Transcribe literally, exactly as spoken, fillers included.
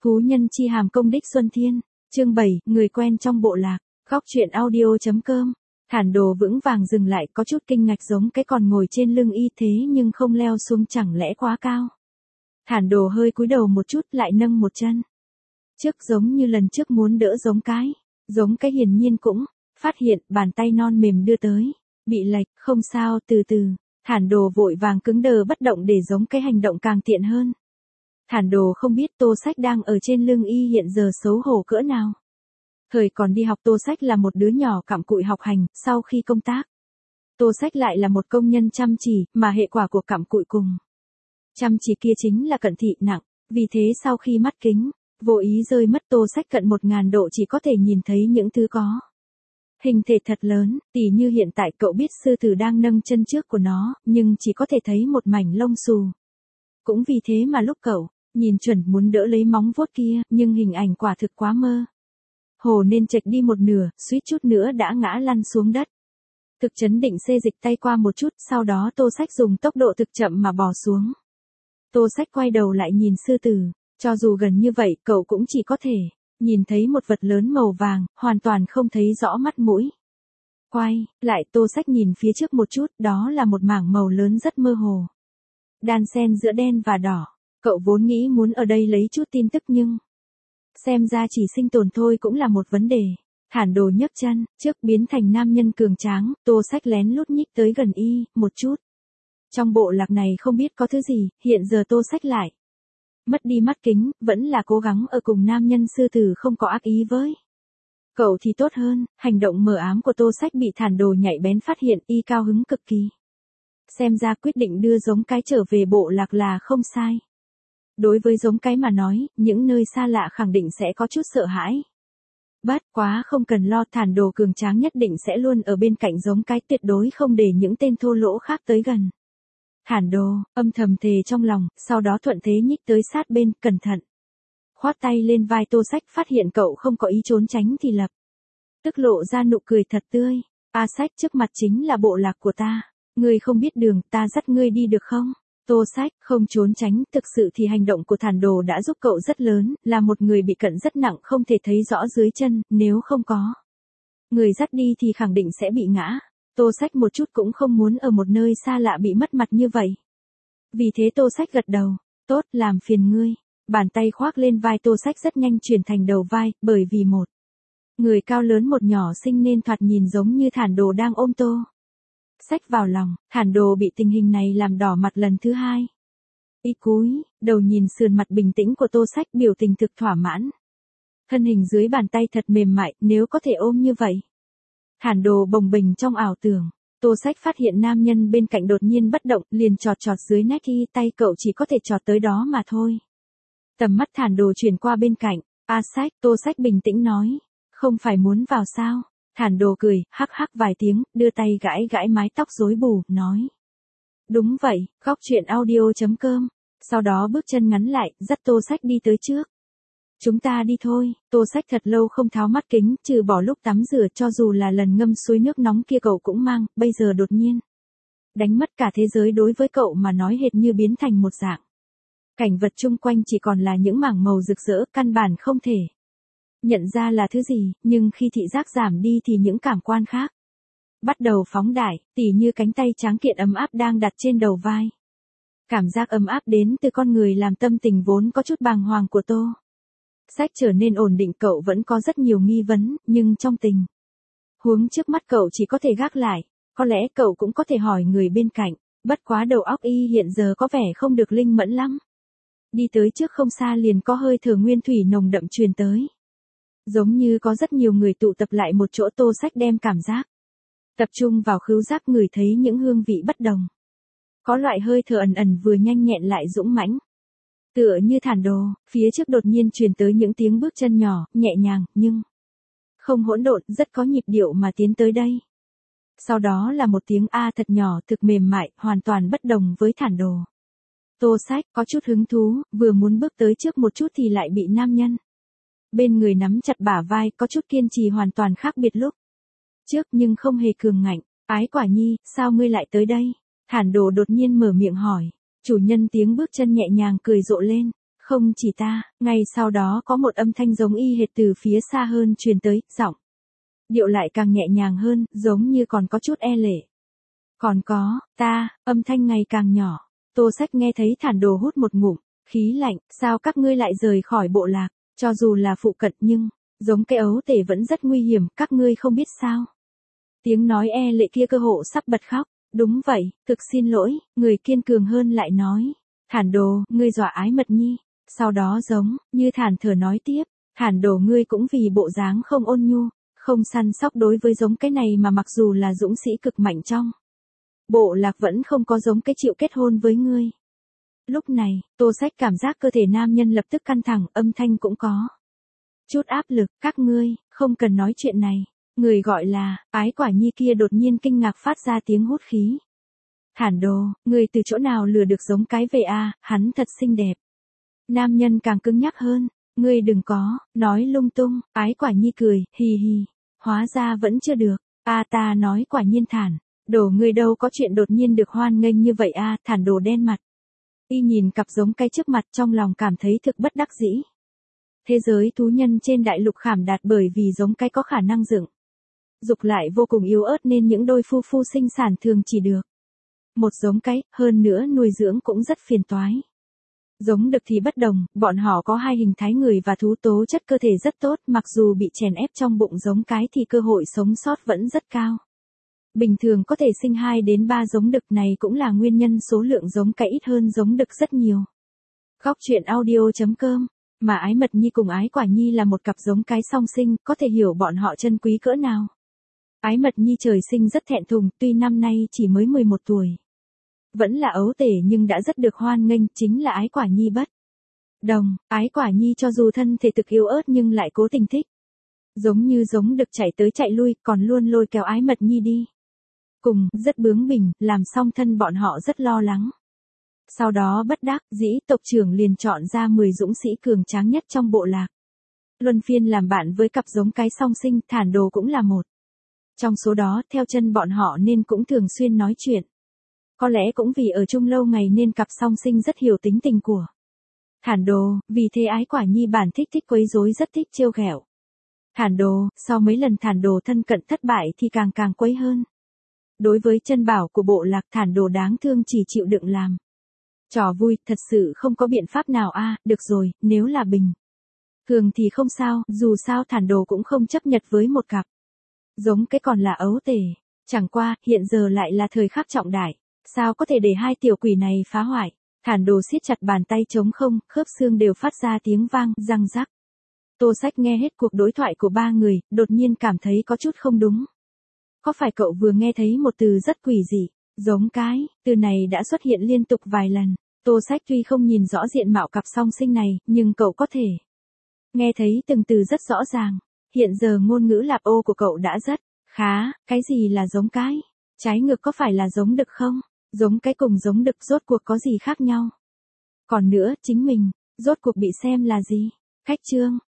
Phú Nhân chi hàm công đích Xuân Thiên, chương bảy, người quen trong bộ lạc, góc truyện audio.com. Thản Đồ vững vàng dừng lại, có chút kinh ngạc, giống cái còn ngồi trên lưng y thế nhưng không leo xuống, chẳng lẽ quá cao. Thản Đồ hơi cúi đầu một chút, lại nâng một chân trước, giống như lần trước muốn đỡ giống cái. Giống cái hiển nhiên cũng phát hiện bàn tay non mềm đưa tới, bị lệch, không sao, từ từ. Thản Đồ vội vàng cứng đờ bất động để giống cái hành động càng tiện hơn. Thản Đồ không biết Tô Sách đang ở trên lưng y hiện giờ xấu hổ cỡ nào. Thời còn đi học Tô Sách là một đứa nhỏ cặm cụi học hành, sau khi công tác, Tô Sách lại là một công nhân chăm chỉ, mà hệ quả của cặm cụi cùng chăm chỉ kia chính là cận thị nặng. Vì thế sau khi mắt kính vô ý rơi mất, Tô Sách cận một ngàn độ chỉ có thể nhìn thấy những thứ có hình thể thật lớn, tỉ như hiện tại cậu biết sư tử đang nâng chân trước của nó, nhưng chỉ có thể thấy một mảnh lông xù. Cũng vì thế mà lúc cậu nhìn chuẩn muốn đỡ lấy móng vuốt kia, nhưng hình ảnh quả thực quá mơ hồ nên chệch đi một nửa, suýt chút nữa đã ngã lăn xuống đất. Thực chấn định xê dịch tay qua một chút, sau đó Tô Sách dùng tốc độ thực chậm mà bò xuống. Tô Sách quay đầu lại nhìn sư tử, cho dù gần như vậy cậu cũng chỉ có thể nhìn thấy một vật lớn màu vàng, hoàn toàn không thấy rõ mắt mũi. Quay lại, Tô Sách nhìn phía trước một chút, đó là một mảng màu lớn rất mơ hồ, đan xen giữa đen và đỏ. Cậu vốn nghĩ muốn ở đây lấy chút tin tức nhưng xem ra chỉ sinh tồn thôi cũng là một vấn đề. Thản Đồ nhấc chân trước biến thành nam nhân cường tráng, Tô Sách lén lút nhích tới gần y một chút. Trong bộ lạc này không biết có thứ gì, hiện giờ Tô Sách lại mất đi mắt kính, vẫn là cố gắng ở cùng nam nhân sư tử không có ác ý với cậu thì tốt hơn. Hành động mờ ám của Tô Sách bị Thản Đồ nhạy bén phát hiện, y cao hứng cực kỳ. Xem ra quyết định đưa giống cái trở về bộ lạc là không sai. Đối với giống cái mà nói, những nơi xa lạ khẳng định sẽ có chút sợ hãi. Bất quá không cần lo, Thản Đồ cường tráng nhất định sẽ luôn ở bên cạnh giống cái, tuyệt đối không để những tên thô lỗ khác tới gần. Thản Đồ âm thầm thề trong lòng, sau đó thuận thế nhích tới sát bên, cẩn thận khoát tay lên vai Tô Sách, phát hiện cậu không có ý trốn tránh thì lập tức lộ ra nụ cười thật tươi. A Sách, trước mặt chính là bộ lạc của ta, ngươi không biết đường, ta dắt ngươi đi được không? Tô Sách không trốn tránh, thực sự thì hành động của Thản Đồ đã giúp cậu rất lớn, là một người bị cận rất nặng, không thể thấy rõ dưới chân, nếu không có người dắt đi thì khẳng định sẽ bị ngã. Tô Sách một chút cũng không muốn ở một nơi xa lạ bị mất mặt như vậy. Vì thế Tô Sách gật đầu, tốt, làm phiền ngươi. Bàn tay khoác lên vai Tô Sách rất nhanh chuyển thành đầu vai, bởi vì một người cao lớn một nhỏ xinh nên thoạt nhìn giống như Thản Đồ đang ôm Tô Sách vào lòng. Thản Đồ bị tình hình này làm đỏ mặt lần thứ hai. Y cúi đầu nhìn sườn mặt bình tĩnh của Tô Sách, biểu tình thực thỏa mãn. Thân hình dưới bàn tay thật mềm mại, nếu có thể ôm như vậy. Thản Đồ bồng bềnh trong ảo tưởng. Tô Sách phát hiện nam nhân bên cạnh đột nhiên bất động, liền chọt chọt dưới nách y, tay cậu chỉ có thể chọt tới đó mà thôi. Tầm mắt Thản Đồ chuyển qua bên cạnh. A Sách, Tô Sách bình tĩnh nói, không phải muốn vào sao? Thản Đồ cười, hắc hắc vài tiếng, đưa tay gãi gãi mái tóc rối bù, nói. Đúng vậy, góc truyện audio.com. Sau đó bước chân ngắn lại, dắt Tô Sách đi tới trước. Chúng ta đi thôi. Tô Sách thật lâu không tháo mắt kính, trừ bỏ lúc tắm rửa, cho dù là lần ngâm suối nước nóng kia cậu cũng mang, bây giờ đột nhiên đánh mất cả thế giới đối với cậu mà nói hệt như biến thành một dạng. Cảnh vật chung quanh chỉ còn là những mảng màu rực rỡ, căn bản không thể nhận ra là thứ gì, nhưng khi thị giác giảm đi thì những cảm quan khác bắt đầu phóng đại, tỉ như cánh tay tráng kiện ấm áp đang đặt trên đầu vai. Cảm giác ấm áp đến từ con người làm tâm tình vốn có chút bàng hoàng của Tô Sách trở nên ổn định. Cậu vẫn có rất nhiều nghi vấn, nhưng trong tình huống trước mắt cậu chỉ có thể gác lại. Có lẽ cậu cũng có thể hỏi người bên cạnh, bất quá đầu óc y hiện giờ có vẻ không được linh mẫn lắm. Đi tới trước không xa liền có hơi thở nguyên thủy nồng đậm truyền tới. Giống như có rất nhiều người tụ tập lại một chỗ. Tô Sách đem cảm giác tập trung vào khứu giác, ngửi thấy những hương vị bất đồng. Có loại hơi thở ẩn ẩn vừa nhanh nhẹn lại dũng mãnh. Tựa như Thản Đồ, phía trước đột nhiên truyền tới những tiếng bước chân nhỏ, nhẹ nhàng, nhưng không hỗn độn, rất có nhịp điệu mà tiến tới đây. Sau đó là một tiếng A thật nhỏ, thực mềm mại, hoàn toàn bất đồng với Thản Đồ. Tô Sách có chút hứng thú, vừa muốn bước tới trước một chút thì lại bị nam nhân bên người nắm chặt bả vai, có chút kiên trì hoàn toàn khác biệt lúc trước nhưng không hề cường ngạnh. Ái Quả Nhi, sao ngươi lại tới đây? Thản Đồ đột nhiên mở miệng hỏi. Chủ nhân tiếng bước chân nhẹ nhàng cười rộ lên. Không chỉ ta, ngay sau đó có một âm thanh giống y hệt từ phía xa hơn truyền tới, giọng điệu lại càng nhẹ nhàng hơn, giống như còn có chút e lệ. Còn có, ta, âm thanh ngày càng nhỏ. Tô Sách nghe thấy Thản Đồ hút một ngụm khí lạnh, sao các ngươi lại rời khỏi bộ lạc, cho dù là phụ cận nhưng, giống cái ấu tể vẫn rất nguy hiểm, các ngươi không biết sao. Tiếng nói e lệ kia cơ hộ sắp bật khóc, đúng vậy, thực xin lỗi, người kiên cường hơn lại nói. Thản Đồ, ngươi dọa Ái Mật Nhi, sau đó giống, như thản thở nói tiếp, Thản Đồ ngươi cũng vì bộ dáng không ôn nhu, không săn sóc đối với giống cái này mà mặc dù là dũng sĩ cực mạnh trong bộ lạc vẫn không có giống cái chịu kết hôn với ngươi. Lúc này, Tô Sách cảm giác cơ thể nam nhân lập tức căng thẳng, âm thanh cũng có chút áp lực, các ngươi, không cần nói chuyện này. Người gọi là, Ái Quả Nhi kia đột nhiên kinh ngạc phát ra tiếng hút khí. Thản Đồ, người từ chỗ nào lừa được giống cái về a, à, hắn thật xinh đẹp. Nam nhân càng cứng nhắc hơn, ngươi đừng có, nói lung tung, Ái Quả Nhi cười, hì hì, hóa ra vẫn chưa được, a à, ta nói quả nhiên Thản Đồ ngươi đâu có chuyện đột nhiên được hoan nghênh như vậy a, à, Thản Đồ đen mặt. Y nhìn cặp giống cái trước mặt trong lòng cảm thấy thực bất đắc dĩ. Thế giới thú nhân trên đại lục khảm đạt bởi vì giống cái có khả năng dựng dục lại vô cùng yếu ớt nên những đôi phu phu sinh sản thường chỉ được một giống cái, hơn nữa nuôi dưỡng cũng rất phiền toái. Giống đực thì bất đồng, bọn họ có hai hình thái người và thú, tố chất cơ thể rất tốt, mặc dù bị chèn ép trong bụng giống cái thì cơ hội sống sót vẫn rất cao. Bình thường có thể sinh hai đến ba giống đực, này cũng là nguyên nhân số lượng giống cái ít hơn giống đực rất nhiều. Góc truyện audio chấm com, mà Ái Mật Nhi cùng Ái Quả Nhi là một cặp giống cái song sinh, có thể hiểu bọn họ chân quý cỡ nào. Ái Mật Nhi trời sinh rất thẹn thùng, tuy năm nay chỉ mới mười một tuổi. Vẫn là ấu tể nhưng đã rất được hoan nghênh, chính là Ái Quả Nhi bất đồng. Ái Quả Nhi cho dù thân thể thực yếu ớt nhưng lại cố tình thích. Giống như giống đực chạy tới chạy lui, còn luôn lôi kéo Ái Mật Nhi đi. Cùng, rất bướng bỉnh, làm song thân bọn họ rất lo lắng. Sau đó bất đắc dĩ, tộc trưởng liền chọn ra mười dũng sĩ cường tráng nhất trong bộ lạc. Luân phiên làm bạn với cặp giống cái song sinh, Thản Đồ cũng là một. Trong số đó, theo chân bọn họ nên cũng thường xuyên nói chuyện. Có lẽ cũng vì ở chung lâu ngày nên cặp song sinh rất hiểu tính tình của Thản Đồ, vì thế Ái Quả Nhi bản thích thích quấy rối, rất thích trêu ghẹo Thản Đồ, sau mấy lần Thản Đồ thân cận thất bại thì càng càng quấy hơn. Đối với chân bảo của bộ lạc, Thản Đồ đáng thương chỉ chịu đựng làm trò vui, thật sự không có biện pháp nào a, à, được rồi, nếu là bình thường thì không sao, dù sao Thản Đồ cũng không chấp nhận với một cặp giống cái còn là ấu tể. Chẳng qua, hiện giờ lại là thời khắc trọng đại, sao có thể để hai tiểu quỷ này phá hoại. Thản Đồ siết chặt bàn tay trống không, khớp xương đều phát ra tiếng vang, răng rắc. Tô Sách nghe hết cuộc đối thoại của ba người, đột nhiên cảm thấy có chút không đúng. Có phải cậu vừa nghe thấy một từ rất quỷ dị, giống cái, từ này đã xuất hiện liên tục vài lần. Tô Sách tuy không nhìn rõ diện mạo cặp song sinh này, nhưng cậu có thể nghe thấy từng từ rất rõ ràng. Hiện giờ ngôn ngữ lạp ô của cậu đã rất khá, cái gì là giống cái? Trái ngược có phải là giống đực không? Giống cái cùng giống đực rốt cuộc có gì khác nhau? Còn nữa, chính mình, rốt cuộc bị xem là gì? Khách trương,